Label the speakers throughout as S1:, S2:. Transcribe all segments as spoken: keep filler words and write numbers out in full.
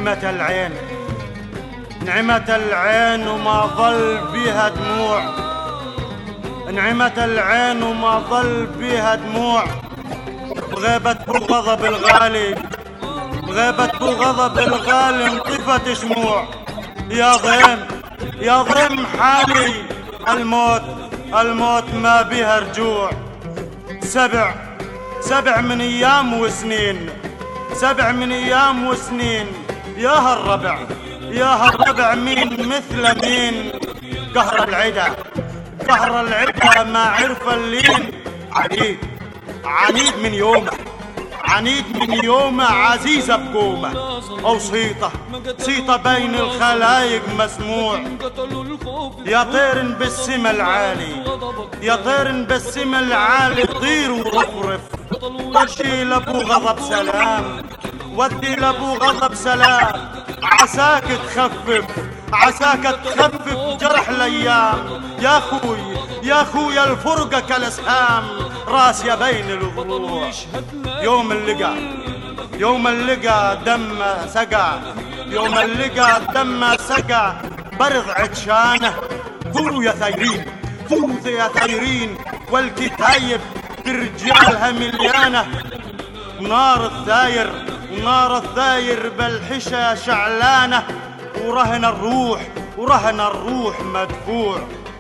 S1: نعمة العين، نعمة العين وما ظل بيها دموع، نعمة العين وما ظل بيها دموع، بغيبة بو غضب الغالي، بغيبة بو غضب الغالي انطفت شموع. يا ضيم يا ضيم حالي، الموت الموت ما بها رجوع. سبع سبع من ايام وسنين، سبع من ايام وسنين، يا هالربع يا هالربع مين مثل مين؟ قهر العدا قهر العدا ما عرف اللين. عنيد عنيد من يومه، عنيد من يومه، عزيزة بقومه، أو صيطة صيطة بين الخلايق مسموع. يا طير بالسما العالي، يا طير بالسما العالي، طير ورفرف، ودي لابو غضب سلام، ودي لابو غضب سلام، عساك تخفف عساك تخفف جرح الايام. يا خوي يا خويا الفرقة كالاسهام، راسيا بين الضلوع. يوم اللقا يوم اللقا دم سقى، يوم اللقا دم سقى، برض عطشانه. ثوروا يا ثايرين ثوروا يا ثايرين، والكتايب برجالها مليانه. ونار الثاير ونار الثاير بالحشا شعلانه، ورهن الروح ورهن الروح مدفوع.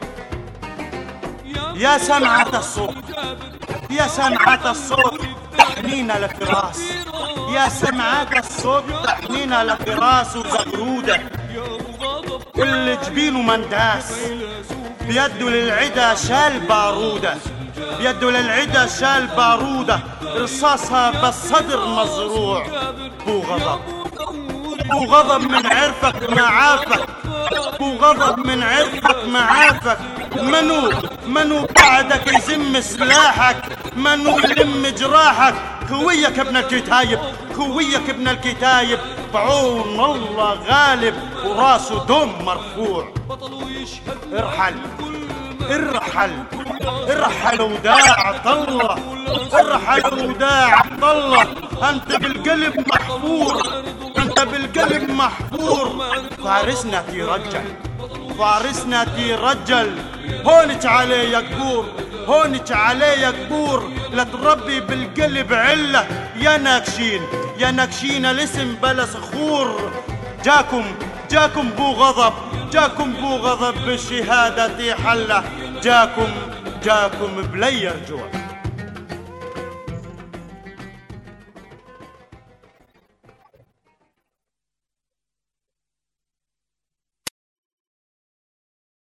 S1: يا سمعة الصوت يا سمعة الصوت تحنين لفراس، يا سمعة الصوت تحنين لفراس وزغرودة، كل جبينه منداس، بيده للعدا شال بارودة، بيده للعدا شال بارودة، رصاصها بالصدر مزروع. بو غضب بو غضب من عرفك معافك، بو غضب من عرفك معافك. منو منو بعدك يزم سلاحك، منو يلم جراحك. خويك ابن الكتايب خويك ابن الكتايب، بعون الله غالب وراسه دم مرفوع. ارحل ارحل ارحل وداع طله، ارحل وداع طله، انت بالقلب محفور، انت بالقلب محفور. فارسنا تيرجل فارسنا تيرجل، هونك عليه يا كبور هونك عليه يا كبور. لا تربي بالقلب عله يا ناكشين يا ناكشين، الاسم بلا صخور. جاكم جاكم بو غضب جاكم بو غضب بالشهادة حله، جاكم جاكم بلي رجوع.